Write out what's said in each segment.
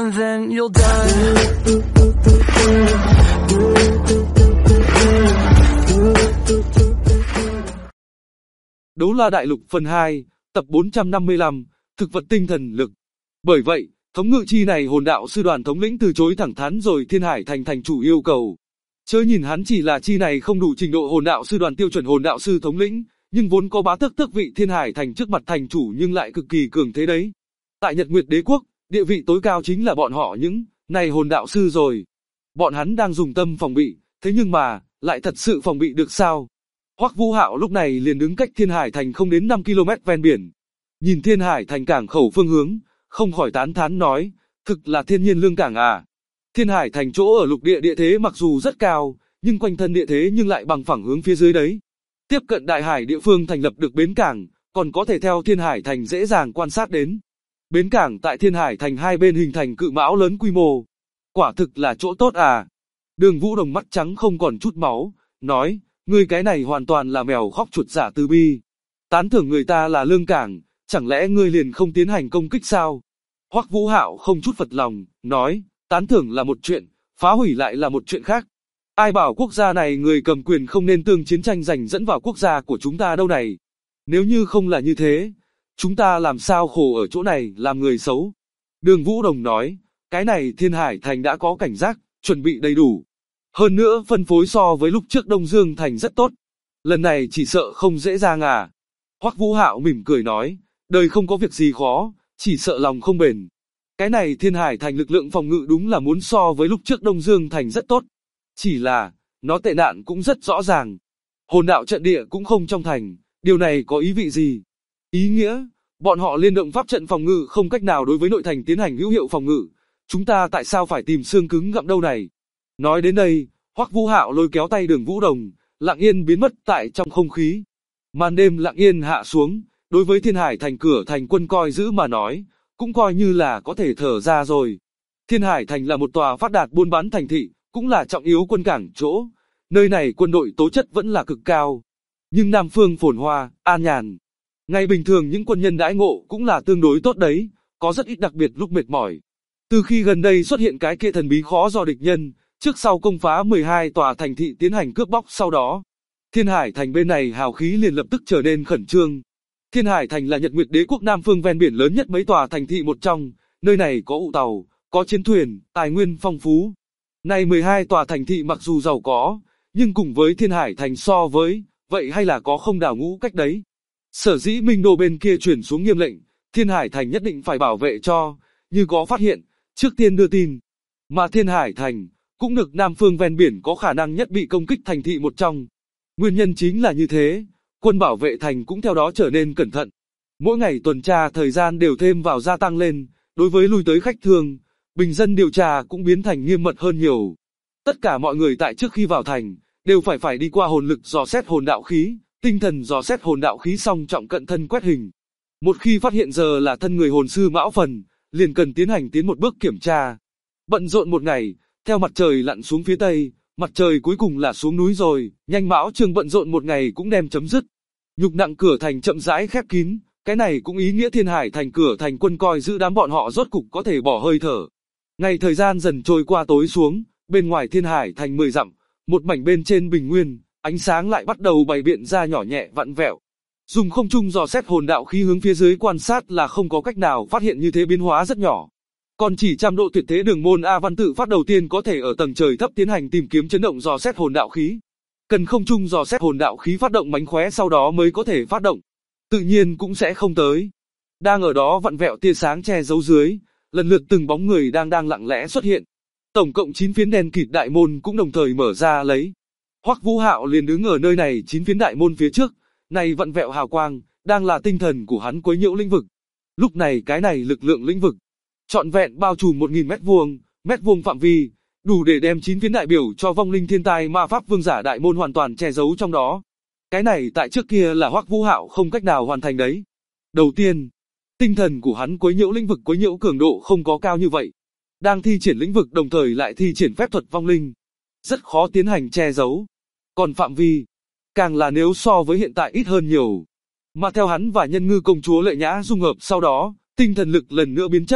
and then you'll die. Đấu La Đại Lục phần 2, tập 455, thực vật tinh thần lực. Bởi vậy, thống ngự chi này hồn đạo sư đoàn thống lĩnh từ chối thẳng thắn rồi Thiên Hải Thành thành chủ yêu cầu. Chớ nhìn hắn chỉ là chi này không đủ trình độ hồn đạo sư đoàn tiêu chuẩn hồn đạo sư thống lĩnh, nhưng vốn có bá tước vị Thiên Hải Thành trước mặt thành chủ nhưng lại cực kỳ cường thế đấy. Tại Nhật Nguyệt Đế quốc, địa vị tối cao chính là bọn họ những này hồn đạo sư rồi. Bọn hắn đang dùng tâm phòng bị, thế nhưng mà, lại thật sự phòng bị được sao? Hoắc Vũ Hạo lúc này liền đứng cách Thiên Hải Thành không đến 5 km ven biển. Nhìn Thiên Hải Thành cảng khẩu phương hướng, không khỏi tán thán nói, thực là thiên nhiên lương cảng à. Thiên Hải Thành chỗ ở lục địa địa thế mặc dù rất cao, nhưng quanh thân địa thế nhưng lại bằng phẳng hướng phía dưới đấy. Tiếp cận đại hải địa phương thành lập được bến cảng, còn có thể theo Thiên Hải Thành dễ dàng quan sát đến. Bến cảng tại Thiên Hải Thành hai bên hình thành cự mão lớn quy mô. Quả thực là chỗ tốt à. Đường Vũ Đồng mắt trắng không còn chút máu, nói, ngươi cái này hoàn toàn là mèo khóc chuột giả từ bi. Tán thưởng người ta là lương cảng, chẳng lẽ ngươi liền không tiến hành công kích sao? Hoắc Vũ Hạo không chút phật lòng, nói, tán thưởng là một chuyện, phá hủy lại là một chuyện khác. Ai bảo quốc gia này người cầm quyền không nên tương chiến tranh giành dẫn vào quốc gia của chúng ta đâu này. Nếu như không là như thế, chúng ta làm sao khổ ở chỗ này làm người xấu. Đường Vũ Đồng nói, cái này Thiên Hải Thành đã có cảnh giác, chuẩn bị đầy đủ. Hơn nữa phân phối so với lúc trước Đông Dương Thành rất tốt. Lần này chỉ sợ không dễ dàng à. Hoắc Vũ Hạo mỉm cười nói, đời không có việc gì khó, chỉ sợ lòng không bền. Cái này Thiên Hải Thành lực lượng phòng ngự đúng là muốn so với lúc trước Đông Dương Thành rất tốt. Chỉ là, nó tệ nạn cũng rất rõ ràng. Hồn đạo trận địa cũng không trong thành, điều này có ý vị gì? Ý nghĩa, bọn họ liên động pháp trận phòng ngự không cách nào đối với nội thành tiến hành hữu hiệu phòng ngự. Chúng ta tại sao phải tìm xương cứng gặm đâu này? Nói đến đây, Hoắc Vũ Hạo lôi kéo tay Đường Vũ Đồng, lặng yên biến mất tại trong không khí. Màn đêm lặng yên hạ xuống, đối với Thiên Hải Thành cửa thành quân coi giữ mà nói, cũng coi như là có thể thở ra rồi. Thiên Hải Thành là một tòa phát đạt buôn bán thành thị, cũng là trọng yếu quân cảng chỗ. Nơi này quân đội tố chất vẫn là cực cao. Nhưng Nam Phương phồn hoa, an nhàn. Ngày bình thường những quân nhân đãi ngộ cũng là tương đối tốt đấy, có rất ít đặc biệt lúc mệt mỏi. Từ khi gần đây xuất hiện cái kia thần bí khó do địch nhân, trước sau công phá 12 tòa thành thị tiến hành cướp bóc sau đó, Thiên Hải Thành bên này hào khí liền lập tức trở nên khẩn trương. Thiên Hải Thành là Nhật Nguyệt Đế quốc Nam Phương ven biển lớn nhất mấy tòa thành thị một trong, nơi này có ụ tàu, có chiến thuyền, tài nguyên phong phú. Này 12 tòa thành thị mặc dù giàu có, nhưng cùng với Thiên Hải Thành so với, vậy hay là có không đảo ngũ cách đấy. Sở dĩ Minh Đô bên kia chuyển xuống nghiêm lệnh, Thiên Hải Thành nhất định phải bảo vệ cho, như có phát hiện, trước tiên đưa tin. Mà Thiên Hải Thành, cũng được Nam Phương ven biển có khả năng nhất bị công kích thành thị một trong. Nguyên nhân chính là như thế, quân bảo vệ thành cũng theo đó trở nên cẩn thận. Mỗi ngày tuần tra thời gian đều thêm vào gia tăng lên, đối với lui tới khách thương, bình dân điều tra cũng biến thành nghiêm mật hơn nhiều. Tất cả mọi người tại trước khi vào thành, đều phải đi qua hồn lực dò xét hồn đạo khí, tinh thần dò xét hồn đạo khí song trọng cận thân quét hình. Một khi phát hiện giờ là thân người hồn sư mão phần, liền cần tiến hành một bước kiểm tra. Bận rộn một ngày, theo mặt trời lặn xuống phía tây, mặt trời cuối cùng là xuống núi rồi, nhanh Mão Trường bận rộn một ngày cũng đem chấm dứt. Nhục nặng cửa thành chậm rãi khép kín, cái này cũng ý nghĩa Thiên Hải Thành cửa thành quân coi giữ đám bọn họ rốt cục có thể bỏ hơi thở. Ngày thời gian dần trôi qua tối xuống, bên ngoài Thiên Hải Thành 10 dặm, một mảnh bên trên bình nguyên, ánh sáng lại bắt đầu bày biện ra nhỏ nhẹ vặn vẹo. Dùng không trung dò xét hồn đạo khí hướng phía dưới quan sát là không có cách nào phát hiện như thế biến hóa rất nhỏ. Còn chỉ trăm độ tuyệt thế đường môn A Văn tự phát đầu tiên có thể ở tầng trời thấp tiến hành tìm kiếm chấn động dò xét hồn đạo khí. Cần không trung dò xét hồn đạo khí phát động mánh khóe sau đó mới có thể phát động. Tự nhiên cũng sẽ không tới. Đang ở đó vặn vẹo tia sáng che giấu dưới, lần lượt từng bóng người đang lặng lẽ xuất hiện. Tổng cộng 9 phiến đen kịt đại môn cũng đồng thời mở ra lấy. Hoắc Vũ Hạo liền đứng ở nơi này 9 phiến đại môn phía trước, này vặn vẹo hào quang, đang là tinh thần của hắn quấy nhiễu lĩnh vực. Lúc này cái này lực lượng lĩnh vực trọn vẹn bao trùm 1000 mét vuông phạm vi, đủ để đem 9 phiến đại biểu cho vong linh thiên tai ma pháp vương giả đại môn hoàn toàn che giấu trong đó. Cái này tại trước kia là Hoắc Vũ Hạo không cách nào hoàn thành đấy. Đầu tiên, tinh thần của hắn quấy nhiễu lĩnh vực quấy nhiễu cường độ không có cao như vậy. Đang thi triển lĩnh vực đồng thời lại thi triển phép thuật vong linh, rất khó tiến hành che giấu. Còn phạm vi, càng là nếu so với hiện tại ít hơn nhiều. Mà theo hắn và Nhân Ngư công chúa Lệ Nhã dung hợp sau đó, tinh thần lực lần nữa biến chất,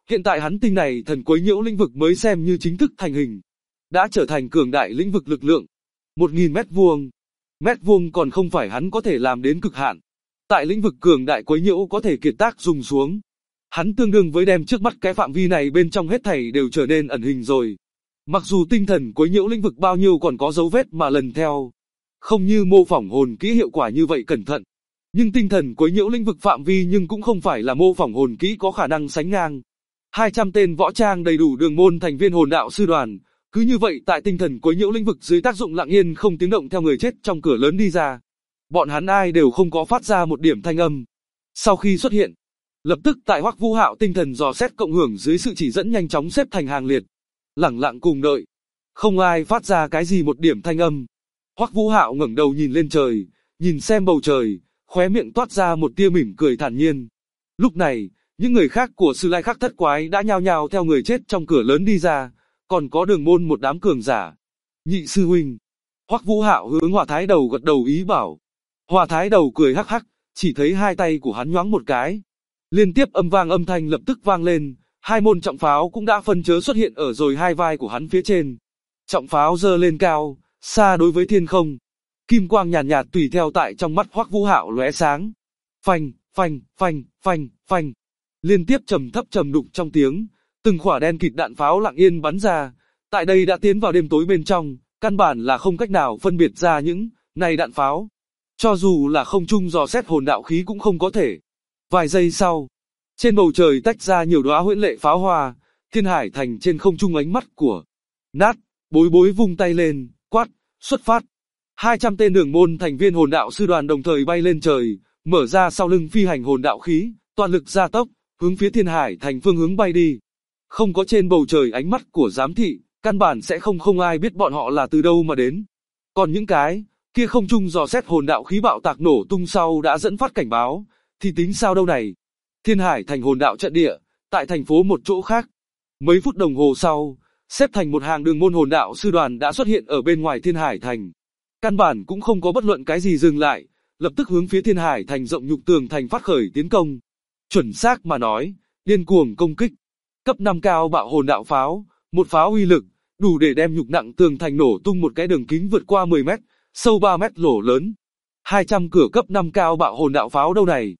Hiện tại hắn tinh này thần quấy nhiễu lĩnh vực mới xem như chính thức thành hình, đã trở thành cường đại lĩnh vực lực lượng. 1000 mét vuông. Mét vuông còn không phải hắn có thể làm đến cực hạn. Tại lĩnh vực cường đại quấy nhiễu có thể kiệt tác dùng xuống. Hắn tương đương với đem trước mắt cái phạm vi này bên trong hết thảy đều trở nên ẩn hình rồi. Mặc dù tinh thần quấy nhiễu lĩnh vực bao nhiêu còn có dấu vết mà lần theo, không như mô phỏng hồn kỹ hiệu quả như vậy cẩn thận. Nhưng tinh thần quấy nhiễu lĩnh vực phạm vi nhưng cũng không phải là mô phỏng hồn kỹ có khả năng sánh ngang. 200 tên võ trang đầy đủ đường môn thành viên hồn đạo sư đoàn, cứ như vậy tại tinh thần quấy nhiễu lĩnh vực dưới tác dụng lặng yên không tiếng động theo người chết trong cửa lớn đi ra. Bọn hắn ai đều không có phát ra một điểm thanh âm. Sau khi xuất hiện, lập tức tại Hoắc Vũ Hạo tinh thần dò xét cộng hưởng dưới sự chỉ dẫn nhanh chóng xếp thành hàng liệt, lẳng lặng cùng đợi. Không ai phát ra cái gì một điểm thanh âm. Hoắc Vũ Hạo ngẩng đầu nhìn lên trời, nhìn xem bầu trời, khóe miệng toát ra một tia mỉm cười thản nhiên. Lúc này, những người khác của Sư Lai Khắc Thất Quái đã nhao nhao theo người chết trong cửa lớn đi ra, còn có đường môn một đám cường giả. Nhị sư huynh. Hoắc Vũ Hạo hướng Hỏa Thái Đầu gật đầu ý bảo. Hỏa Thái Đầu cười hắc hắc, chỉ thấy hai tay của hắn nhoáng một cái. Liên tiếp âm thanh lập tức vang lên, hai môn trọng pháo cũng đã phân chớ xuất hiện ở rồi hai vai của hắn phía trên. Trọng pháo giơ lên cao, xa đối với thiên không. Kim quang nhàn nhạt tùy theo tại trong mắt Hoắc Vũ Hạo lóe sáng. Phanh, phanh, phanh, phanh, phanh. Liên tiếp trầm thấp trầm đục trong tiếng, từng quả đen kịt đạn pháo lặng yên bắn ra. Tại đây đã tiến vào đêm tối bên trong, căn bản là không cách nào phân biệt ra những này đạn pháo. Cho dù là không trung dò xét hồn đạo khí cũng không có thể. Vài giây sau, trên bầu trời tách ra nhiều đóa huyễn lệ pháo hoa, Thiên Hải Thành trên không trung ánh mắt của Nát, Bối Bối vung tay lên, quát, xuất phát. 200 tên đường môn thành viên hồn đạo sư đoàn đồng thời bay lên trời, mở ra sau lưng phi hành hồn đạo khí, toàn lực gia tốc, hướng phía Thiên Hải Thành phương hướng bay đi. Không có trên bầu trời ánh mắt của giám thị, căn bản sẽ không ai biết bọn họ là từ đâu mà đến. Còn những cái kia không trung dò xét hồn đạo khí bạo tạc nổ tung sau đã dẫn phát cảnh báo, thì tính sao đâu này. Thiên Hải Thành hồn đạo trận địa, tại thành phố một chỗ khác. Mấy phút đồng hồ sau, xếp thành một hàng đường môn hồn đạo sư đoàn đã xuất hiện ở bên ngoài Thiên Hải Thành. Căn bản cũng không có bất luận cái gì dừng lại, lập tức hướng phía Thiên Hải Thành rộng nhục tường thành phát khởi tiến công. Chuẩn xác mà nói, điên cuồng công kích. Cấp 5 cao bạo hồn đạo pháo, một pháo uy lực, đủ để đem nhục nặng tường thành nổ tung một cái đường kính vượt qua 10 mét, sâu 3 mét lỗ lớn. 200 cửa cấp 5 cao bạo hồn đạo pháo đâu này.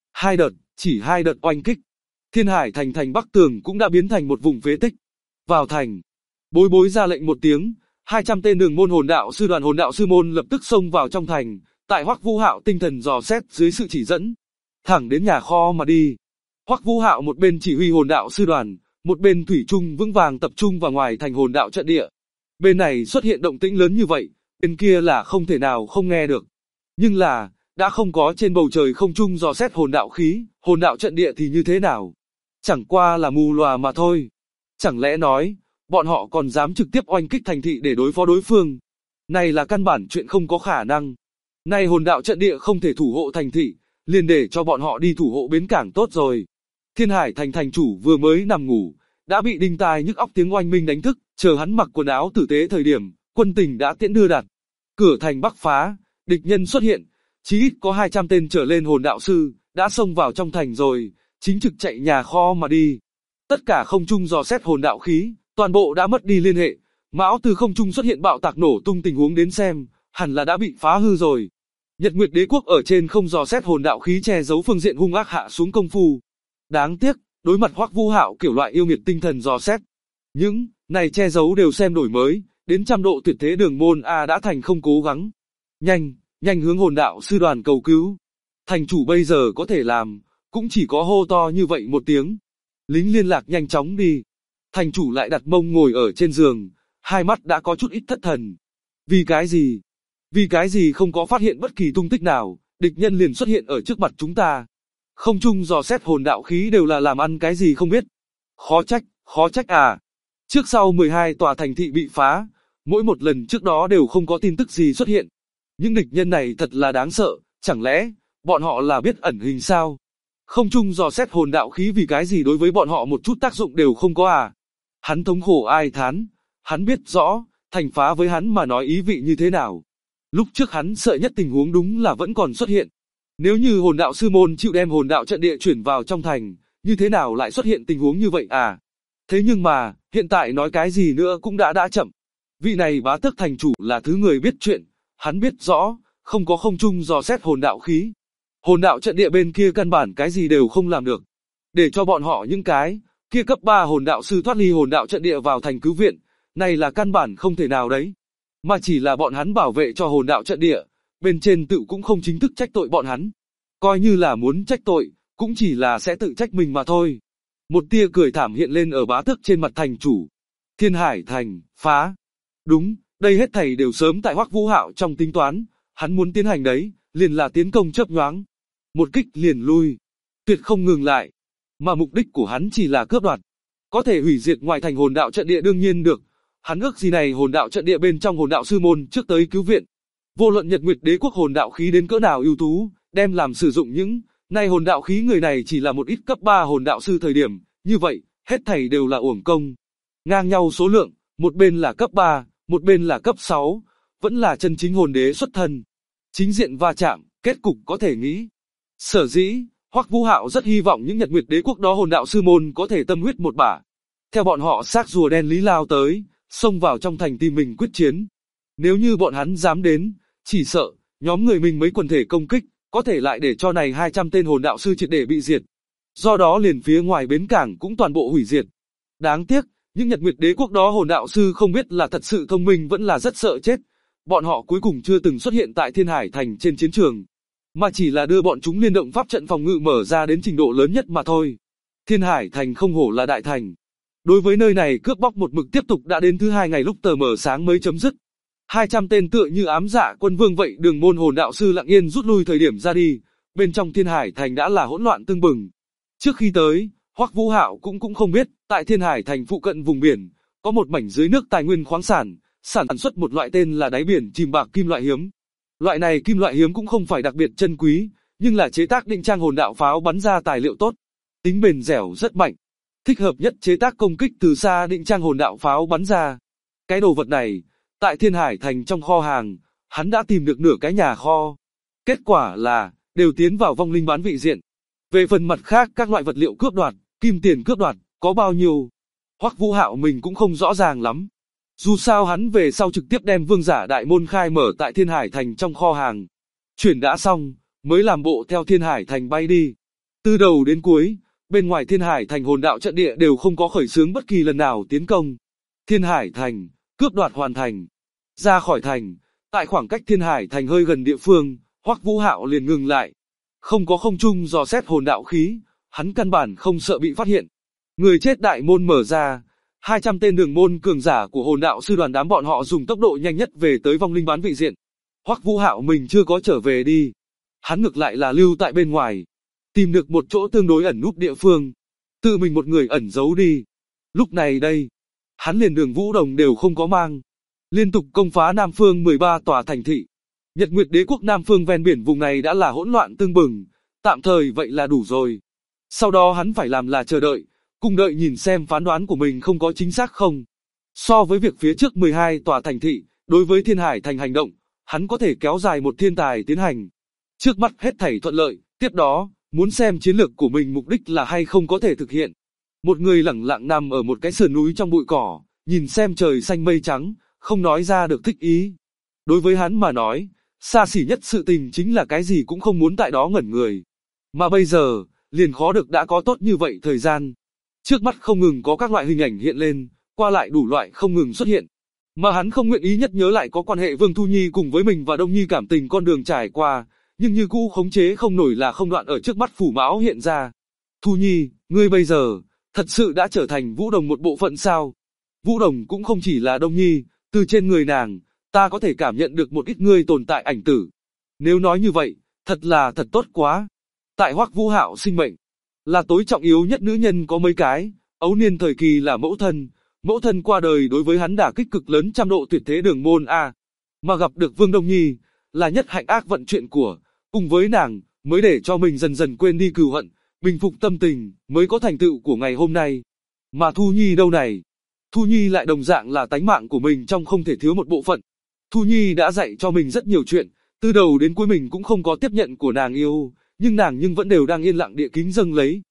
Chỉ hai đợt oanh kích. Thiên Hải Thành thành Bắc tường cũng đã biến thành một vùng phế tích. Vào thành, Bối Bối ra lệnh một tiếng, 200 tên đường môn hồn đạo sư đoàn hồn đạo sư môn lập tức xông vào trong thành, tại Hoắc Vũ Hạo tinh thần dò xét dưới sự chỉ dẫn, thẳng đến nhà kho mà đi. Hoắc Vũ Hạo một bên chỉ huy hồn đạo sư đoàn, một bên thủy chung vững vàng tập trung vào ngoài thành hồn đạo trận địa. Bên này xuất hiện động tĩnh lớn như vậy, bên kia là không thể nào không nghe được. Nhưng là, đã không có trên bầu trời không trung dò xét hồn đạo khí, hồn đạo trận địa thì như thế nào? Chẳng qua là mù lòa mà thôi. Chẳng lẽ nói, bọn họ còn dám trực tiếp oanh kích thành thị để đối phó đối phương? Này là căn bản chuyện không có khả năng. Này hồn đạo trận địa không thể thủ hộ thành thị, liền để cho bọn họ đi thủ hộ bến cảng tốt rồi. Thiên Hải Thành thành chủ vừa mới nằm ngủ, đã bị đinh tai nhức óc tiếng oanh minh đánh thức, chờ hắn mặc quần áo tử tế thời điểm, quân tình đã tiễn đưa đặt. Cửa thành Bắc phá, địch nhân xuất hiện, chí ít có 200 tên trở lên hồn đạo sư, đã xông vào trong thành rồi, chính trực chạy nhà kho mà đi. Tất cả không trung dò xét hồn đạo khí, toàn bộ đã mất đi liên hệ, mão từ không trung xuất hiện bạo tạc nổ tung tình huống đến xem, hẳn là đã bị phá hư rồi. Nhật Nguyệt Đế Quốc ở trên không dò xét hồn đạo khí che giấu phương diện hung ác hạ xuống công phu. Đáng tiếc, đối mặt Hoắc Vũ Hạo kiểu loại yêu nghiệt tinh thần dò xét, những này che giấu đều xem đổi mới, đến trăm độ tuyệt thế đường môn A đã thành không cố gắng. Nhanh hướng hồn đạo sư đoàn cầu cứu. Thành chủ bây giờ có thể làm, cũng chỉ có hô to như vậy một tiếng. Lính liên lạc nhanh chóng đi. Thành chủ lại đặt mông ngồi ở trên giường, hai mắt đã có chút ít thất thần. Vì cái gì không có phát hiện bất kỳ tung tích nào, địch nhân liền xuất hiện ở trước mặt chúng ta. Không chung dò xét hồn đạo khí đều là làm ăn cái gì không biết. Khó trách à. Trước sau 12 tòa thành thị bị phá, mỗi một lần trước đó đều không có tin tức gì xuất hiện. Những địch nhân này thật là đáng sợ, chẳng lẽ, bọn họ là biết ẩn hình sao? Không chung dò xét hồn đạo khí vì cái gì đối với bọn họ một chút tác dụng đều không có à? Hắn thống khổ ai thán, hắn biết rõ, thành phá với hắn mà nói ý vị như thế nào. Lúc trước hắn sợ nhất tình huống đúng là vẫn còn xuất hiện. Nếu như hồn đạo sư môn chịu đem hồn đạo trận địa chuyển vào trong thành, như thế nào lại xuất hiện tình huống như vậy à? Thế nhưng mà, hiện tại nói cái gì nữa cũng đã chậm. Vị này bá tước thành chủ là thứ người biết chuyện, hắn biết rõ, không có không trung dò xét hồn đạo khí. Hồn đạo trận địa bên kia căn bản cái gì đều không làm được. Để cho bọn họ những cái kia cấp 3 hồn đạo sư thoát ly hồn đạo trận địa vào thành cứu viện, này là căn bản không thể nào đấy. Mà chỉ là bọn hắn bảo vệ cho hồn đạo trận địa, bên trên tự cũng không chính thức trách tội bọn hắn. Coi như là muốn trách tội, cũng chỉ là sẽ tự trách mình mà thôi. Một tia cười thảm hiện lên ở bá tước trên mặt thành chủ. Thiên Hải Thành, phá. Đúng, đây hết thảy đều sớm tại Hoắc Vũ Hạo trong tính toán, hắn muốn tiến hành đấy, liền là tiến công chớp nhoáng. Một kích liền lui, tuyệt không ngừng lại. Mà mục đích của hắn chỉ là cướp đoạt. Có thể hủy diệt ngoại thành hồn đạo trận địa đương nhiên được. Hắn ước gì này hồn đạo trận địa bên trong hồn đạo sư môn trước tới cứu viện. Vô luận Nhật Nguyệt Đế quốc hồn đạo khí đến cỡ nào ưu tú, đem làm sử dụng những nay hồn đạo khí người này chỉ là một ít cấp 3 hồn đạo sư thời điểm, như vậy, hết thảy đều là uổng công. Ngang nhau số lượng, một bên là cấp 3, một bên là cấp 6, vẫn là chân chính hồn đế xuất thân. Chính diện va chạm, kết cục có thể nghĩ. Sở dĩ, Hoắc Vũ Hạo rất hy vọng những Nhật Nguyệt Đế quốc đó hồn đạo sư môn có thể tâm huyết một bả. Theo bọn họ xác rùa đen lý lao tới, xông vào trong thành tìm mình quyết chiến. Nếu như bọn hắn dám đến, chỉ sợ, nhóm người mình mấy quần thể công kích, có thể lại để cho này 200 tên hồn đạo sư triệt để bị diệt. Do đó liền phía ngoài bến cảng cũng toàn bộ hủy diệt. Đáng tiếc, những Nhật Nguyệt Đế quốc đó hồn đạo sư không biết là thật sự thông minh vẫn là rất sợ chết. Bọn họ cuối cùng chưa từng xuất hiện tại Thiên Hải Thành trên chiến trường, mà chỉ là đưa bọn chúng liên động pháp trận phòng ngự mở ra đến trình độ lớn nhất mà thôi. Thiên Hải Thành không hổ là đại thành. Đối với nơi này cướp bóc một mực tiếp tục đã đến thứ 2 ngày lúc tờ mờ sáng mới chấm dứt. 200 tên tựa như ám dạ quân vương vậy đường môn hồn đạo sư lặng yên rút lui thời điểm ra đi, bên trong Thiên Hải Thành đã là hỗn loạn tưng bừng. Trước khi tới, Hoắc Vũ Hạo cũng không biết, tại Thiên Hải Thành phụ cận vùng biển, có một mảnh dưới nước tài nguyên khoáng sản, sản xuất một loại tên là đáy biển chìm bạc kim loại hiếm. Loại này kim loại hiếm cũng không phải đặc biệt chân quý, nhưng là chế tác định trang hồn đạo pháo bắn ra tài liệu tốt, tính bền dẻo rất mạnh, thích hợp nhất chế tác công kích từ xa định trang hồn đạo pháo bắn ra. Cái đồ vật này, tại Thiên Hải Thành trong kho hàng, hắn đã tìm được nửa cái nhà kho. Kết quả là, đều tiến vào vong linh bán vị diện. Về phần mặt khác các loại vật liệu cướp đoạt, kim tiền cướp đoạt, có bao nhiêu? Hoắc Vũ Hạo mình cũng không rõ ràng lắm. Dù sao hắn về sau trực tiếp đem vương giả đại môn khai mở tại Thiên Hải Thành trong kho hàng. Chuyển đã xong, mới làm bộ theo Thiên Hải Thành bay đi. Từ đầu đến cuối, bên ngoài Thiên Hải Thành hồn đạo trận địa đều không có khởi xướng bất kỳ lần nào tiến công. Thiên Hải Thành, cướp đoạt hoàn thành. Ra khỏi thành, tại khoảng cách Thiên Hải Thành hơi gần địa phương, Hoắc Vũ Hạo liền ngừng lại. Không có không trung dò xét hồn đạo khí, hắn căn bản không sợ bị phát hiện. Người chết đại môn mở ra, 200 tên đường môn cường giả của hồn đạo sư đoàn đám bọn họ dùng tốc độ nhanh nhất về tới vong linh bán vị diện. Hoắc Vũ Hạo mình chưa có trở về đi. Hắn ngược lại là lưu tại bên ngoài, tìm được một chỗ tương đối ẩn núp địa phương, tự mình một người ẩn giấu đi. Lúc này đây, hắn liền đường Vũ Đồng đều không có mang, liên tục công phá Nam Phương 13 tòa thành thị. Nhật Nguyệt Đế quốc Nam Phương ven biển vùng này đã là hỗn loạn tương bừng, tạm thời vậy là đủ rồi. Sau đó hắn phải làm là chờ đợi, cùng đợi nhìn xem phán đoán của mình không có chính xác không. So với việc phía trước 12 tòa thành thị, đối với Thiên Hải Thành hành động, hắn có thể kéo dài một thiên tài tiến hành. Trước mắt hết thảy thuận lợi, tiếp đó, muốn xem chiến lược của mình mục đích là hay không có thể thực hiện. Một người lẳng lặng nằm ở một cái sườn núi trong bụi cỏ, nhìn xem trời xanh mây trắng, không nói ra được thích ý. Đối với hắn mà nói, xa xỉ nhất sự tình chính là cái gì cũng không muốn tại đó ngẩn người. Mà bây giờ, liền khó được đã có tốt như vậy thời gian. Trước mắt không ngừng có các loại hình ảnh hiện lên, qua lại đủ loại không ngừng xuất hiện. Mà hắn không nguyện ý nhất nhớ lại có quan hệ Vương Thu Nhi cùng với mình và Đông Nhi cảm tình con đường trải qua, nhưng như cũ khống chế không nổi là không đoạn ở trước mắt phủ mão hiện ra. Thu Nhi, ngươi bây giờ, thật sự đã trở thành Vũ Đồng một bộ phận sao? Vũ Đồng cũng không chỉ là Đông Nhi, từ trên người nàng, ta có thể cảm nhận được một ít ngươi tồn tại ảnh tử. Nếu nói như vậy, thật tốt quá. Tại Hoắc Vũ Hạo sinh mệnh, là tối trọng yếu nhất nữ nhân có mấy cái, ấu niên thời kỳ là mẫu thân qua đời đối với hắn đả kích cực lớn trăm độ tuyệt thế đường môn a. Mà gặp được Vương Đông Nhi, là nhất hạnh ác vận chuyện của, cùng với nàng, mới để cho mình dần dần quên đi cừu hận, bình phục tâm tình, mới có thành tựu của ngày hôm nay. Mà Thu Nhi đâu này? Thu Nhi lại đồng dạng là tánh mạng của mình trong không thể thiếu một bộ phận. Thu Nhi đã dạy cho mình rất nhiều chuyện, từ đầu đến cuối mình cũng không có tiếp nhận của nàng yêu, nhưng nàng vẫn đều đang yên lặng địa kính dâng lấy.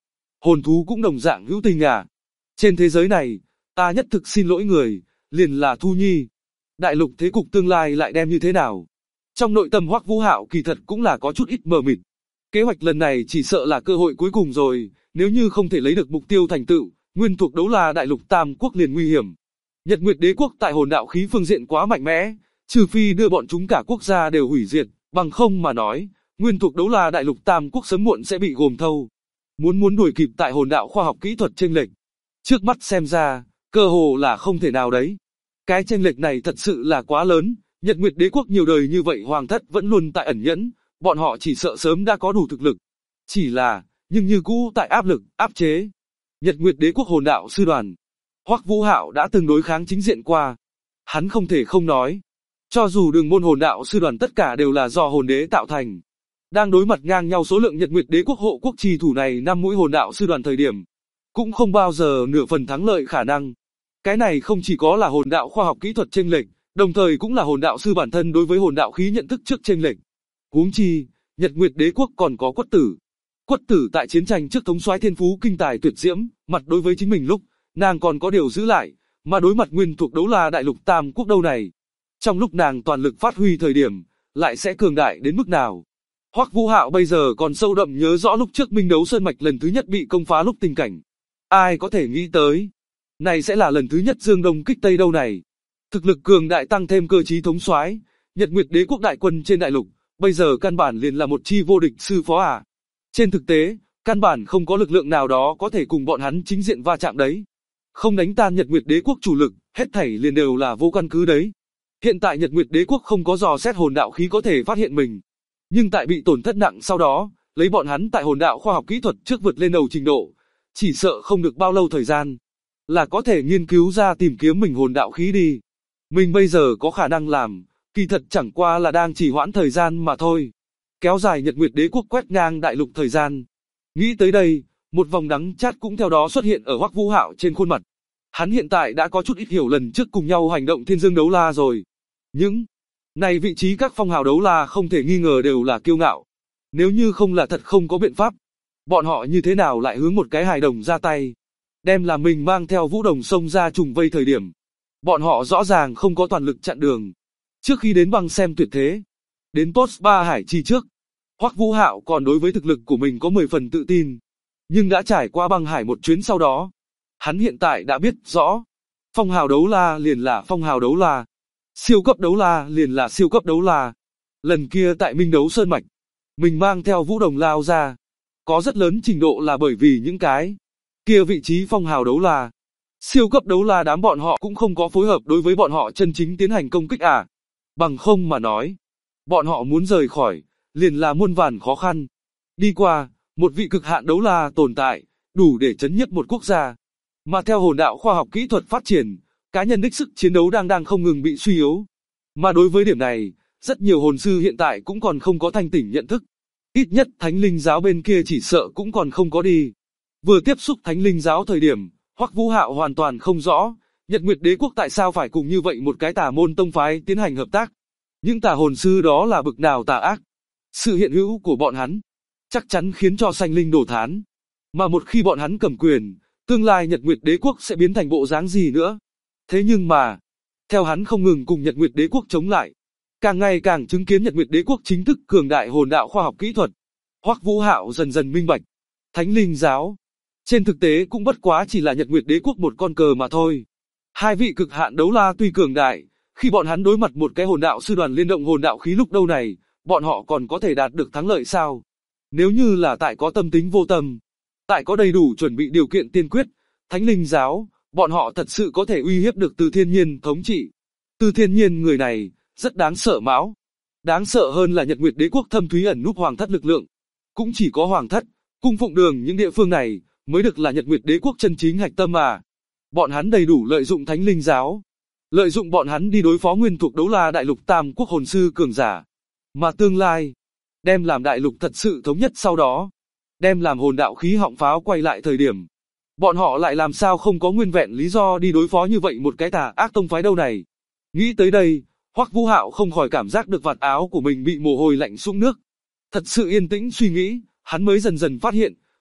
Hồn thú cũng đồng dạng hữu tình à? Trên thế giới này, ta nhất thực xin lỗi người, liền là Thu Nhi. Đại lục thế cục tương lai lại đem như thế nào? Trong nội tâm Hoắc Vũ Hạo kỳ thật cũng là có chút ít mờ mịt. Kế hoạch lần này chỉ sợ là cơ hội cuối cùng rồi, nếu như không thể lấy được mục tiêu thành tựu, nguyên thuộc đấu la đại lục Tam Quốc liền nguy hiểm. Nhật Nguyệt Đế quốc tại hồn đạo khí phương diện quá mạnh mẽ, trừ phi đưa bọn chúng cả quốc gia đều hủy diệt, bằng không mà nói, nguyên thuộc đấu la đại lục Tam Quốc sớm muộn sẽ bị gồm thâu. Muốn đuổi kịp tại hồn đạo khoa học kỹ thuật chênh lệch, trước mắt xem ra, cơ hồ là không thể nào đấy. Cái chênh lệch này thật sự là quá lớn, Nhật Nguyệt Đế quốc nhiều đời như vậy hoàng thất vẫn luôn tại ẩn nhẫn, bọn họ chỉ sợ sớm đã có đủ thực lực. Chỉ là, nhưng như cũ tại áp lực, áp chế. Nhật Nguyệt Đế quốc hồn đạo sư đoàn. Hoắc Vũ Hạo đã từng đối kháng chính diện qua. Hắn không thể không nói. Cho dù đường môn hồn đạo sư đoàn tất cả đều là do hồn đế tạo thành. Đang đối mặt ngang nhau số lượng Nhật Nguyệt Đế quốc hộ quốc trì thủ này 5 mũi hồn đạo sư đoàn thời điểm. Cũng không bao giờ nửa phần thắng lợi khả năng. Cái này không chỉ có là hồn đạo khoa học kỹ thuật chênh lệch, đồng thời cũng là hồn đạo sư bản thân đối với hồn đạo khí nhận thức trước chênh lệch. Huống chi, Nhật Nguyệt Đế quốc còn có Quất Tử. Quất Tử tại chiến tranh trước thống soái thiên phú kinh tài tuyệt diễm, mặt đối với chính mình lúc, nàng còn có điều giữ lại, mà đối mặt nguyên thuộc đấu la đại lục Tam Quốc đâu này. Trong lúc nàng toàn lực phát huy thời điểm, lại sẽ cường đại đến mức nào. Hoắc Vũ Hạo bây giờ còn sâu đậm nhớ rõ lúc trước Minh Đấu Sơn Mạch lần thứ nhất bị công phá lúc tình cảnh. Ai có thể nghĩ tới, này sẽ là lần thứ nhất Dương Đông kích Tây đâu này. Thực lực cường đại tăng thêm cơ trí thống soái, Nhật Nguyệt Đế quốc đại quân trên đại lục, bây giờ căn bản liền là một chi vô địch sư phó à. Trên thực tế, căn bản không có lực lượng nào đó có thể cùng bọn hắn chính diện va chạm đấy. Không đánh tan Nhật Nguyệt Đế quốc chủ lực, hết thảy liền đều là vô căn cứ đấy. Hiện tại Nhật Nguyệt Đế quốc không có dò xét hồn đạo khí có thể phát hiện mình. Nhưng tại bị tổn thất nặng sau đó, lấy bọn hắn tại hồn đạo khoa học kỹ thuật trước vượt lên đầu trình độ, chỉ sợ không được bao lâu thời gian, là có thể nghiên cứu ra tìm kiếm mình hồn đạo khí đi. Mình bây giờ có khả năng làm, kỳ thật chẳng qua là đang trì hoãn thời gian mà thôi. Kéo dài Nhật Nguyệt Đế quốc quét ngang đại lục thời gian. Nghĩ tới đây, một vòng đắng chát cũng theo đó xuất hiện ở Hoắc Vũ Hạo trên khuôn mặt. Hắn hiện tại đã có chút ít hiểu lần trước cùng nhau hành động Thiên Dương đấu la rồi. Những này vị trí các phong hào đấu la không thể nghi ngờ đều là kiêu ngạo. Nếu như không là thật không có biện pháp, bọn họ như thế nào lại hướng một cái hài đồng ra tay. Đem là mình mang theo Vũ Đồng xông ra trùng vây thời điểm. Bọn họ rõ ràng không có toàn lực chặn đường. Trước khi đến băng xem tuyệt thế, đến post 3 hải chi trước, Hoắc Vũ Hạo còn đối với thực lực của mình có 10 phần tự tin. Nhưng đã trải qua băng hải một chuyến sau đó, hắn hiện tại đã biết rõ, phong hào đấu la liền là phong hào đấu la, siêu cấp đấu la liền là siêu cấp đấu la. Lần kia tại Minh Đấu Sơn Mạch, mình mang theo Vũ Đồng lao ra, có rất lớn trình độ là bởi vì những cái kia vị trí phong hào đấu la. Siêu cấp đấu la đám bọn họ cũng không có phối hợp đối với bọn họ chân chính tiến hành công kích à. Bằng không mà nói, bọn họ muốn rời khỏi, liền là muôn vàn khó khăn. Đi qua, một vị cực hạn đấu la tồn tại, đủ để chấn nhiếp một quốc gia. Mà theo hồn đạo khoa học kỹ thuật phát triển, cá nhân đích sức chiến đấu đang không ngừng bị suy yếu. Mà đối với điểm này, rất nhiều hồn sư hiện tại cũng còn không có thanh tỉnh nhận thức. Ít nhất Thánh Linh giáo bên kia chỉ sợ cũng còn không có đi. Vừa tiếp xúc Thánh Linh giáo thời điểm, Hoắc Vũ Hạo hoàn toàn không rõ, Nhật Nguyệt Đế quốc tại sao phải cùng như vậy một cái tà môn tông phái tiến hành hợp tác. Những tà hồn sư đó là bực nào tà ác. Sự hiện hữu của bọn hắn, chắc chắn khiến cho sanh linh đổ thán. Mà một khi bọn hắn cầm quyền, tương lai Nhật Nguyệt Đế quốc sẽ biến thành bộ dáng gì nữa. Thế nhưng mà, theo hắn không ngừng cùng Nhật Nguyệt Đế quốc chống lại, càng ngày càng chứng kiến Nhật Nguyệt Đế quốc chính thức cường đại hồn đạo khoa học kỹ thuật, Hoắc Vũ Hạo dần dần minh bạch, Thánh Linh giáo trên thực tế cũng bất quá chỉ là Nhật Nguyệt Đế quốc một con cờ mà thôi. Hai vị cực hạn đấu la tuy cường đại, khi bọn hắn đối mặt một cái hồn đạo sư đoàn liên động hồn đạo khí lúc đâu này, bọn họ còn có thể đạt được thắng lợi sao? Nếu như là tại có tâm tính vô tâm, tại có đầy đủ chuẩn bị điều kiện tiên quyết, Thánh Linh giáo, bọn họ thật sự có thể uy hiếp được Từ Thiên Nhiên thống trị. Từ Thiên Nhiên người này, rất đáng sợ mão. Đáng sợ hơn là Nhật Nguyệt Đế quốc thâm thúy ẩn núp hoàng thất lực lượng. Cũng chỉ có hoàng thất, cung phụng đường những địa phương này, mới được là Nhật Nguyệt Đế quốc chân chính hạch tâm mà. Bọn hắn đầy đủ lợi dụng Thánh Linh giáo. Lợi dụng bọn hắn đi đối phó nguyên thuộc đấu la đại lục Tam Quốc hồn sư cường giả. Mà tương lai, đem làm đại lục thật sự thống nhất sau đó, đem làm hồn đạo khí họng pháo quay lại thời điểm. Bọn họ lại làm sao không có nguyên vẹn lý do đi đối phó như vậy một cái tà ác tông phái đâu này. Nghĩ tới đây, Hoắc Vũ Hạo không khỏi cảm giác được vạt áo của mình bị mồ hôi lạnh sũng nước. Thật sự yên tĩnh suy nghĩ, hắn mới dần dần phát hiện,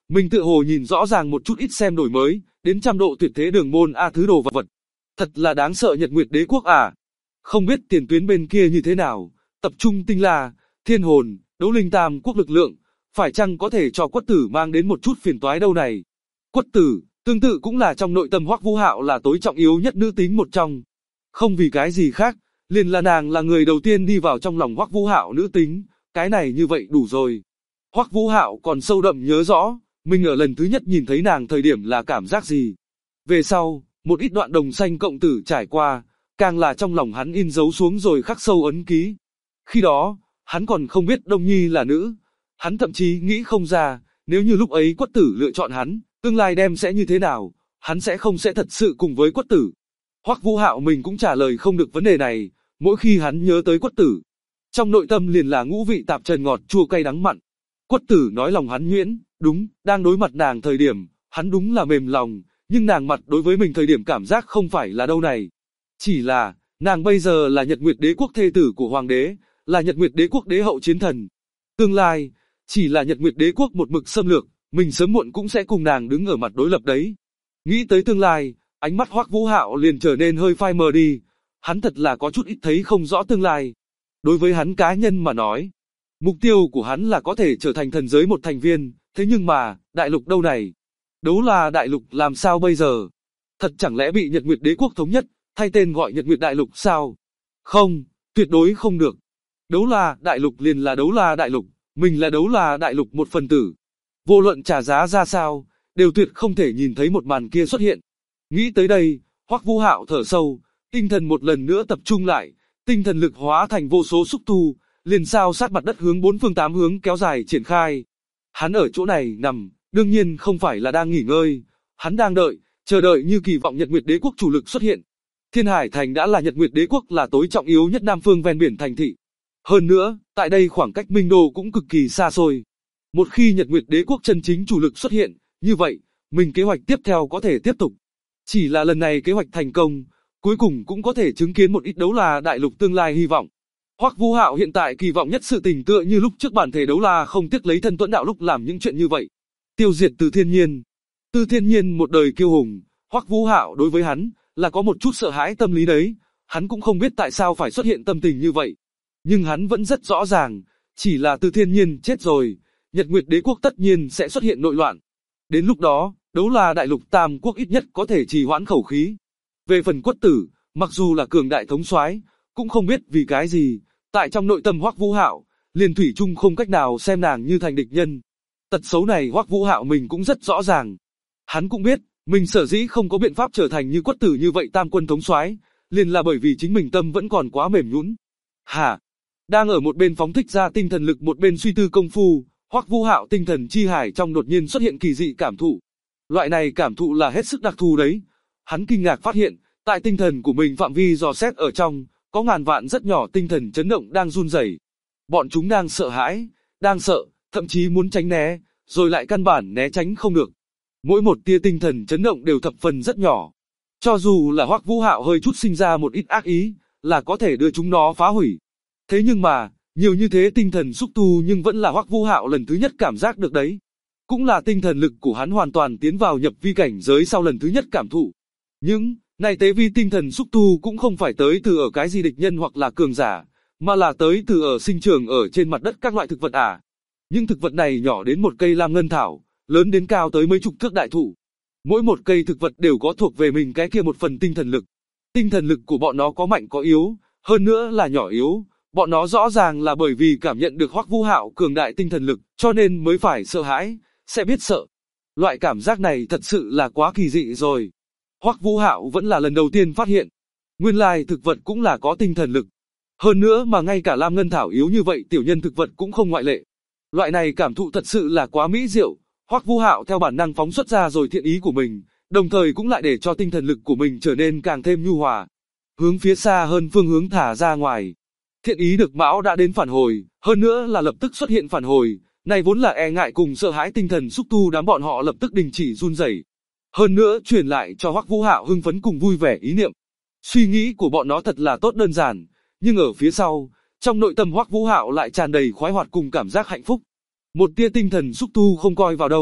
mình tựa hồ nhìn rõ ràng một chút ít xem đổi mới, đến trăm độ tuyệt thế đường môn a thứ đồ vật. Thật là đáng sợ Nhật Nguyệt Đế Quốc à. Không biết tiền tuyến bên kia như thế nào, tập trung tinh la, thiên hồn, đấu linh tam quốc lực lượng, phải chăng có thể cho Quất Tử mang đến một chút phiền toái đâu này. Quất Tử, tương tự cũng là trong nội tâm Hoắc Vũ Hạo là tối trọng yếu nhất nữ tính một trong. Không vì cái gì khác, liền là nàng là người đầu tiên đi vào trong lòng Hoắc Vũ Hạo nữ tính, cái này như vậy đủ rồi. Hoắc Vũ Hạo còn sâu đậm nhớ rõ, mình ở lần thứ nhất nhìn thấy nàng thời điểm là cảm giác gì. Về sau, một ít đoạn đồng xanh cộng tử trải qua, càng là trong lòng hắn in dấu xuống rồi khắc sâu ấn ký. Khi đó, hắn còn không biết Đông Nhi là nữ, hắn thậm chí nghĩ không ra, nếu như lúc ấy Quất Tử lựa chọn hắn, tương lai đem sẽ như thế nào, hắn sẽ thật sự cùng với Quất Tử. Hoắc Vũ Hạo mình cũng trả lời không được vấn đề này, mỗi khi hắn nhớ tới Quất Tử, trong nội tâm liền là ngũ vị tạp trần ngọt chua cay đắng mặn. Quất Tử nói lòng hắn nhuyễn, đúng, đang đối mặt nàng thời điểm, hắn đúng là mềm lòng, nhưng nàng mặt đối với mình thời điểm cảm giác không phải là đâu này. Chỉ là, nàng bây giờ là Nhật Nguyệt Đế Quốc thê tử của Hoàng đế, là Nhật Nguyệt Đế Quốc đế hậu chiến thần. Tương lai, chỉ là Nhật Nguyệt Đế Quốc một mực xâm lược, mình sớm muộn cũng sẽ cùng nàng đứng ở mặt đối lập đấy. Nghĩ tới tương lai, ánh mắt Hoắc Vũ Hạo liền trở nên hơi phai mờ đi, hắn thật là có chút ít thấy không rõ tương lai. Đối với hắn cá nhân mà nói, mục tiêu của hắn là có thể trở thành thần giới một thành viên, thế nhưng mà, đại lục đâu này? Đấu La Đại Lục làm sao bây giờ? Thật chẳng lẽ bị Nhật Nguyệt Đế Quốc thống nhất, thay tên gọi Nhật Nguyệt Đại Lục sao? Không, tuyệt đối không được. Đấu La Đại Lục liền là Đấu La Đại Lục, mình là Đấu La Đại Lục một phần tử. Vô luận trả giá ra sao, đều tuyệt không thể nhìn thấy một màn kia xuất hiện. Nghĩ tới đây, Hoắc Vũ Hạo thở sâu, tinh thần một lần nữa tập trung lại, tinh thần lực hóa thành vô số xúc tu, liền sao sát mặt đất hướng bốn phương tám hướng kéo dài triển khai. Hắn ở chỗ này nằm, đương nhiên không phải là đang nghỉ ngơi, hắn đang đợi, chờ đợi như kỳ vọng Nhật Nguyệt Đế Quốc chủ lực xuất hiện. Thiên Hải Thành đã là Nhật Nguyệt Đế Quốc là tối trọng yếu nhất Nam phương ven biển thành thị. Hơn nữa, tại đây khoảng cách Minh Đô cũng cực kỳ xa xôi. Một khi Nhật Nguyệt Đế Quốc chân chính chủ lực xuất hiện, như vậy, mình kế hoạch tiếp theo có thể tiếp tục. Chỉ là lần này kế hoạch thành công, cuối cùng cũng có thể chứng kiến một ít Đấu La Đại Lục tương lai hy vọng. Hoắc Vũ Hạo hiện tại kỳ vọng nhất sự tình tựa như lúc trước bản thể Đấu La không tiếc lấy thân tuẫn đạo lúc làm những chuyện như vậy. Tiêu diệt Từ Thiên Nhiên. Từ Thiên Nhiên một đời kiêu hùng, Hoắc Vũ Hạo đối với hắn là có một chút sợ hãi tâm lý đấy, hắn cũng không biết tại sao phải xuất hiện tâm tình như vậy. Nhưng hắn vẫn rất rõ ràng, chỉ là Từ Thiên Nhiên chết rồi, Nhật Nguyệt Đế Quốc tất nhiên sẽ xuất hiện nội loạn. Đến lúc đó, Đấu La Đại Lục Tam Quốc ít nhất có thể trì hoãn khẩu khí. Về phần Quất Tử, mặc dù là cường đại thống soái, cũng không biết vì cái gì, tại trong nội tâm Hoắc Vũ Hạo, liền thủy chung không cách nào xem nàng như thành địch nhân. Tật xấu này Hoắc Vũ Hạo mình cũng rất rõ ràng. Hắn cũng biết, mình sở dĩ không có biện pháp trở thành như Quất Tử như vậy tam quân thống soái, liền là bởi vì chính mình tâm vẫn còn quá mềm nhũn. Hả? Đang ở một bên phóng thích ra tinh thần lực một bên suy tư công phu, Hoắc Vũ Hạo tinh thần chi hải trong đột nhiên xuất hiện kỳ dị cảm thụ. Loại này cảm thụ là hết sức đặc thù đấy. Hắn kinh ngạc phát hiện, tại tinh thần của mình phạm vi dò xét ở trong, có ngàn vạn rất nhỏ tinh thần chấn động đang run rẩy. Bọn chúng đang sợ hãi, đang sợ, thậm chí muốn tránh né, rồi lại căn bản né tránh không được. Mỗi một tia tinh thần chấn động đều thập phần rất nhỏ. Cho dù là Hoắc Vũ Hạo hơi chút sinh ra một ít ác ý, là có thể đưa chúng nó phá hủy. Thế nhưng mà, nhiều như thế tinh thần xúc tu nhưng vẫn là Hoắc Vũ Hạo lần thứ nhất cảm giác được đấy. Cũng là tinh thần lực của hắn hoàn toàn tiến vào nhập vi cảnh giới sau lần thứ nhất cảm thụ. Nhưng, này tế vi tinh thần xúc tu cũng không phải tới từ ở cái gì địch nhân hoặc là cường giả, mà là tới từ ở sinh trưởng ở trên mặt đất các loại thực vật à. Nhưng thực vật này nhỏ đến một cây lam ngân thảo, lớn đến cao tới mấy chục thước đại thụ. Mỗi một cây thực vật đều có thuộc về mình cái kia một phần tinh thần lực. Tinh thần lực của bọn nó có mạnh có yếu, hơn nữa là nhỏ yếu. Bọn nó rõ ràng là bởi vì cảm nhận được Hoắc Vũ Hạo cường đại tinh thần lực, cho nên mới phải sợ hãi, sẽ biết sợ. Loại cảm giác này thật sự là quá kỳ dị rồi. Hoắc Vũ Hạo vẫn là lần đầu tiên phát hiện, nguyên lai thực vật cũng là có tinh thần lực. Hơn nữa mà ngay cả lam ngân thảo yếu như vậy tiểu nhân thực vật cũng không ngoại lệ. Loại này cảm thụ thật sự là quá mỹ diệu. Hoắc Vũ Hạo theo bản năng phóng xuất ra rồi thiện ý của mình, đồng thời cũng lại để cho tinh thần lực của mình trở nên càng thêm nhu hòa, hướng phía xa hơn phương hướng thả ra ngoài. Thiện ý được bão đã đến phản hồi, hơn nữa là lập tức xuất hiện phản hồi, này vốn là e ngại cùng sợ hãi tinh thần xúc tu đám bọn họ lập tức đình chỉ run rẩy. Hơn nữa truyền lại cho Hoắc Vũ Hạo hưng phấn cùng vui vẻ ý niệm. Suy nghĩ của bọn nó thật là tốt đơn giản, nhưng ở phía sau, trong nội tâm Hoắc Vũ Hạo lại tràn đầy khoái hoạt cùng cảm giác hạnh phúc. Một tia tinh thần xúc tu không coi vào đâu,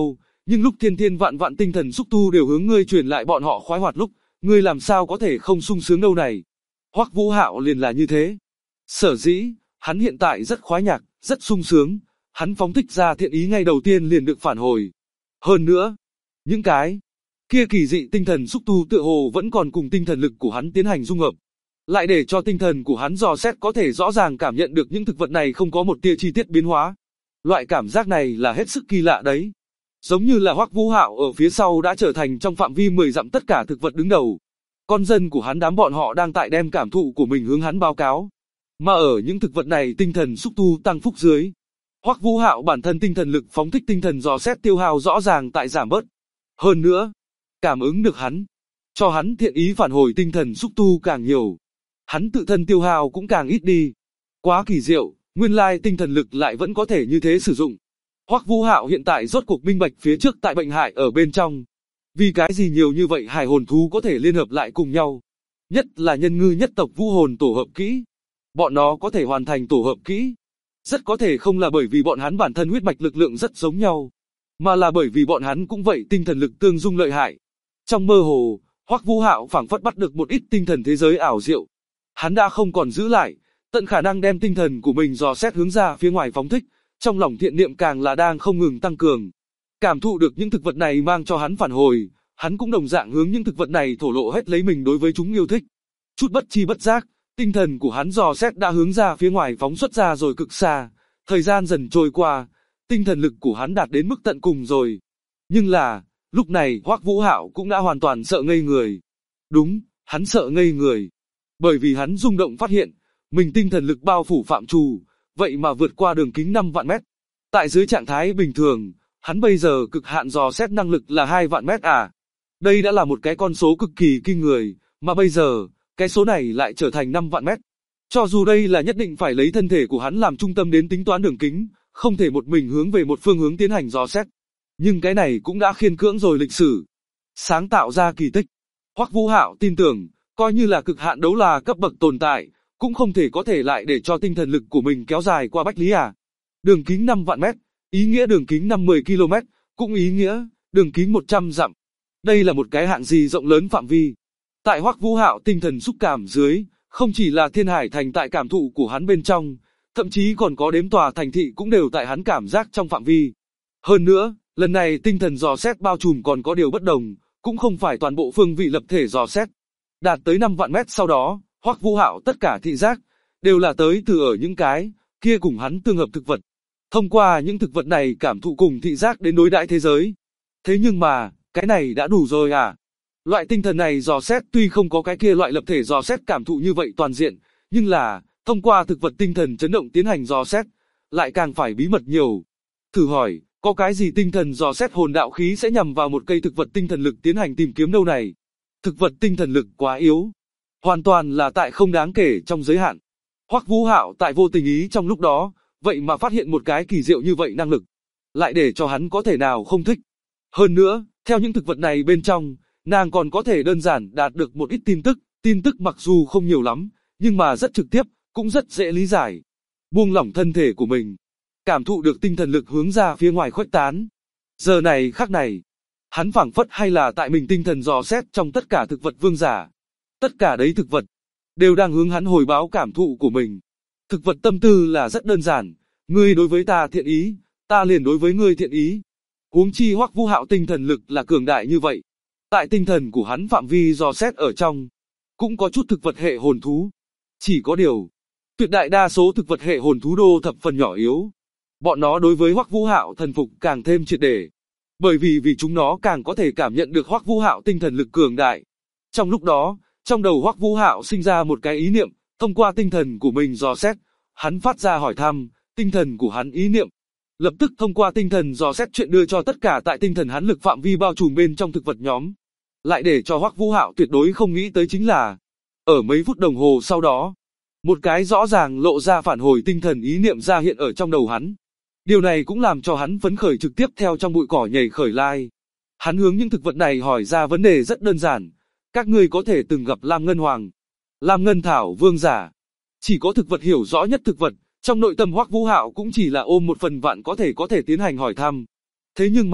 nhưng lúc thiên thiên vạn vạn tinh thần xúc tu đều hướng ngươi truyền lại bọn họ khoái hoạt lúc, ngươi làm sao có thể không sung sướng đâu này. Hoắc Vũ Hạo liền là như thế. Sở dĩ, hắn hiện tại rất khoái nhạc, rất sung sướng, hắn phóng thích ra thiện ý ngay đầu tiên liền được phản hồi. Hơn nữa, những cái kia kỳ dị tinh thần xúc tu tựa hồ vẫn còn cùng tinh thần lực của hắn tiến hành dung hợp, lại để cho tinh thần của hắn dò xét có thể rõ ràng cảm nhận được những thực vật này không có một tia chi tiết biến hóa. Loại cảm giác này là hết sức kỳ lạ đấy. Giống như là Hoắc Vũ Hạo ở phía sau đã trở thành trong phạm vi 10 dặm tất cả thực vật đứng đầu. Con dân của hắn đám bọn họ đang tại đem cảm thụ của mình hướng hắn báo cáo. Mà ở những thực vật này tinh thần xúc tu tăng phúc dưới, Hoắc Vũ Hạo bản thân tinh thần lực phóng thích tinh thần dò xét tiêu hao rõ ràng tại giảm bớt. Hơn nữa, cảm ứng được hắn, cho hắn thiện ý phản hồi tinh thần xúc tu càng nhiều, hắn tự thân tiêu hao cũng càng ít đi. Quá kỳ diệu, nguyên lai tinh thần lực lại vẫn có thể như thế sử dụng. Hoắc Vũ Hạo hiện tại rốt cuộc minh bạch phía trước tại bệnh hại ở bên trong. Vì cái gì nhiều như vậy hải hồn thú có thể liên hợp lại cùng nhau. Nhất là nhân ngư nhất tộc vũ hồn tổ hợp kỹ. Bọn nó có thể hoàn thành tổ hợp kỹ. Rất có thể không là bởi vì bọn hắn bản thân huyết mạch lực lượng rất giống nhau, mà là bởi vì bọn hắn cũng vậy tinh thần lực tương dung lợi hại. Trong mơ hồ, Hoắc Vũ Hạo phảng phất bắt được một ít tinh thần thế giới ảo diệu. Hắn đã không còn giữ lại, tận khả năng đem tinh thần của mình dò xét hướng ra phía ngoài phóng thích, trong lòng thiện niệm càng là đang không ngừng tăng cường. Cảm thụ được những thực vật này mang cho hắn phản hồi, hắn cũng đồng dạng hướng những thực vật này thổ lộ hết lấy mình đối với chúng yêu thích. Chút bất chi bất giác, tinh thần của hắn dò xét đã hướng ra phía ngoài phóng xuất ra rồi cực xa. Thời gian dần trôi qua, tinh thần lực của hắn đạt đến mức tận cùng rồi. Nhưng là, lúc này Hoắc Vũ Hạo cũng đã hoàn toàn sợ ngây người. Đúng, hắn sợ ngây người. Bởi vì hắn rung động phát hiện, mình tinh thần lực bao phủ phạm trù, vậy mà vượt qua đường kính 5 vạn mét. Tại dưới trạng thái bình thường, hắn bây giờ cực hạn dò xét năng lực là 2 vạn mét à. Đây đã là một cái con số cực kỳ kinh người, mà bây giờ, cái số này lại trở thành 5 vạn mét. Cho dù đây là nhất định phải lấy thân thể của hắn làm trung tâm đến tính toán đường kính, không thể một mình hướng về một phương hướng tiến hành dò xét. Nhưng cái này cũng đã khiên cưỡng rồi lịch sử. Sáng tạo ra kỳ tích. Hoắc Vũ Hạo tin tưởng, coi như là cực hạn đấu là cấp bậc tồn tại, cũng không thể có thể lại để cho tinh thần lực của mình kéo dài qua Bách Lý à. Đường kính 5 vạn mét, ý nghĩa đường kính 50 km, cũng ý nghĩa đường kính 100 dặm. Đây là một cái hạng gì rộng lớn phạm vi. Tại Hoắc Vũ Hạo tinh thần xúc cảm dưới, không chỉ là Thiên Hải Thành tại cảm thụ của hắn bên trong, thậm chí còn có đếm tòa thành thị cũng đều tại hắn cảm giác trong phạm vi. Hơn nữa, lần này tinh thần dò xét bao trùm còn có điều bất đồng, cũng không phải toàn bộ phương vị lập thể dò xét. Đạt tới 5 vạn mét sau đó, Hoắc Vũ Hạo tất cả thị giác đều là tới từ ở những cái kia cùng hắn tương hợp thực vật. Thông qua những thực vật này cảm thụ cùng thị giác đến đối đãi thế giới. Thế nhưng mà, cái này đã đủ rồi à? Loại tinh thần này dò xét tuy không có cái kia loại lập thể dò xét cảm thụ như vậy toàn diện, nhưng là, thông qua thực vật tinh thần chấn động tiến hành dò xét, lại càng phải bí mật nhiều. Thử hỏi, có cái gì tinh thần dò xét hồn đạo khí sẽ nhằm vào một cây thực vật tinh thần lực tiến hành tìm kiếm đâu này? Thực vật tinh thần lực quá yếu. Hoàn toàn là tại không đáng kể trong giới hạn. Hoắc Vũ Hạo tại vô tình ý trong lúc đó, vậy mà phát hiện một cái kỳ diệu như vậy năng lực. Lại để cho hắn có thể nào không thích. Hơn nữa, theo những thực vật này bên trong, nàng còn có thể đơn giản đạt được một ít tin tức mặc dù không nhiều lắm, nhưng mà rất trực tiếp, cũng rất dễ lý giải. Buông lỏng thân thể của mình, cảm thụ được tinh thần lực hướng ra phía ngoài khuếch tán. Giờ này khắc này, hắn phảng phất hay là tại mình tinh thần dò xét trong tất cả thực vật vương giả. Tất cả đấy thực vật, đều đang hướng hắn hồi báo cảm thụ của mình. Thực vật tâm tư là rất đơn giản, ngươi đối với ta thiện ý, ta liền đối với ngươi thiện ý. Huống chi Hoắc Vũ Hạo tinh thần lực là cường đại như vậy. Tại tinh thần của hắn phạm vi dò xét ở trong, cũng có chút thực vật hệ hồn thú. Chỉ có điều, tuyệt đại đa số thực vật hệ hồn thú đô thập phần nhỏ yếu. Bọn nó đối với Hoắc Vũ Hạo thần phục càng thêm triệt để. Bởi vì chúng nó càng có thể cảm nhận được Hoắc Vũ Hạo tinh thần lực cường đại. Trong lúc đó, trong đầu Hoắc Vũ Hạo sinh ra một cái ý niệm, thông qua tinh thần của mình dò xét, hắn phát ra hỏi thăm, tinh thần của hắn ý niệm. Lập tức thông qua tinh thần dò xét chuyện đưa cho tất cả tại tinh thần hắn lực phạm vi bao trùm bên trong thực vật nhóm. Lại để cho Hoắc Vũ Hạo tuyệt đối không nghĩ tới chính là, ở mấy phút đồng hồ sau đó, một cái rõ ràng lộ ra phản hồi tinh thần ý niệm ra hiện ở trong đầu hắn. Điều này cũng làm cho hắn phấn khởi trực tiếp theo trong bụi cỏ nhảy khởi lai. Hắn hướng những thực vật này hỏi ra vấn đề rất đơn giản. Các ngươi có thể từng gặp Lam Ngân Hoàng, Lam Ngân Thảo Vương giả. Chỉ có thực vật hiểu rõ nhất thực vật, trong nội tâm Hoắc Vũ Hạo cũng chỉ là ôm một phần vạn có thể tiến hành hỏi thăm. Thế nhưng mà,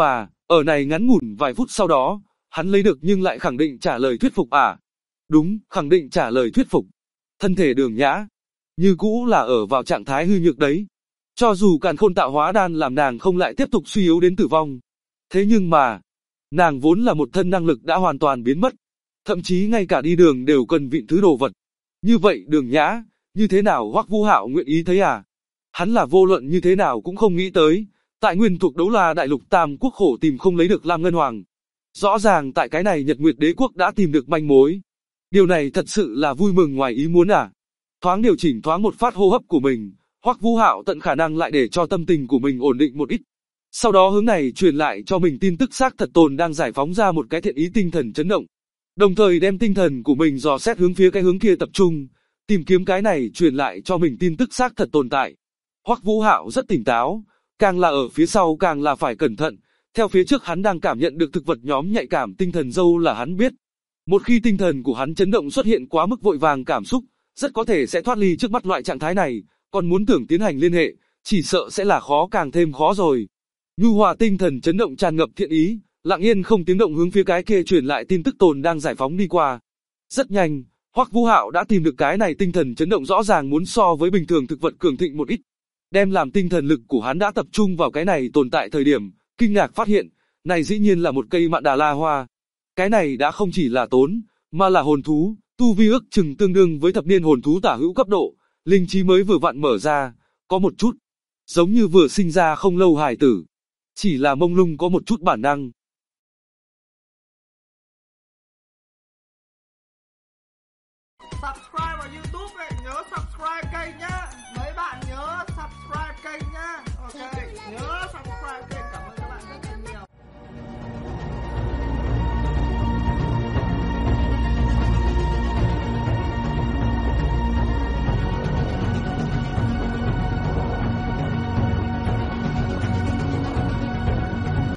Ở này ngắn ngủn vài phút sau đó, hắn lấy được nhưng lại khẳng định trả lời thuyết phục à? Đúng, khẳng định trả lời thuyết phục. Thân thể Đường Nhã, như cũ là ở vào trạng thái hư nhược đấy. Cho dù càn khôn tạo hóa đan làm nàng không lại tiếp tục suy yếu đến tử vong. Thế nhưng mà, nàng vốn là một thân năng lực đã hoàn toàn biến mất. Thậm chí ngay cả đi đường đều cần vịn thứ đồ vật. Như vậy Đường Nhã, như thế nào Hoắc Vũ Hạo nguyện ý thấy à? Hắn là vô luận như thế nào cũng không nghĩ tới, tại nguyên thuộc Đấu La Đại Lục Tam Quốc khổ tìm không lấy được Lam Ngân Hoàng. Rõ ràng tại cái này Nhật Nguyệt Đế Quốc đã tìm được manh mối. Điều này thật sự là vui mừng ngoài ý muốn à? Thoáng điều chỉnh thoáng một phát hô hấp của mình, Hoắc Vũ Hạo tận khả năng lại để cho tâm tình của mình ổn định một ít. Sau đó hướng này truyền lại cho mình tin tức xác thật tồn đang giải phóng ra một cái thiện ý tinh thần chấn động. Đồng thời đem tinh thần của mình dò xét hướng phía cái hướng kia tập trung, tìm kiếm cái này truyền lại cho mình tin tức xác thật tồn tại. Hoắc Vũ Hạo rất tỉnh táo, càng là ở phía sau càng là phải cẩn thận, theo phía trước hắn đang cảm nhận được thực vật nhóm nhạy cảm tinh thần dâu là hắn biết. Một khi tinh thần của hắn chấn động xuất hiện quá mức vội vàng cảm xúc, rất có thể sẽ thoát ly trước mắt loại trạng thái này, còn muốn tưởng tiến hành liên hệ, chỉ sợ sẽ là khó càng thêm khó rồi. Nhu hòa tinh thần chấn động tràn ngập thiện ý, lặng yên không tiếng động hướng phía cái kia truyền lại tin tức tồn đang giải phóng đi qua. Rất nhanh, Hoắc Vũ Hạo đã tìm được cái này tinh thần chấn động rõ ràng muốn so với bình thường thực vật cường thịnh một ít. Đem làm tinh thần lực của hắn đã tập trung vào cái này tồn tại thời điểm, kinh ngạc phát hiện, này dĩ nhiên là một cây Mạn Đà La Hoa. Cái này đã không chỉ là tốn, mà là hồn thú, tu vi ước chừng tương đương với thập niên hồn thú tả hữu cấp độ, linh trí mới vừa vặn mở ra, có một chút giống như vừa sinh ra không lâu hài tử, chỉ là mông lung có một chút bản năng.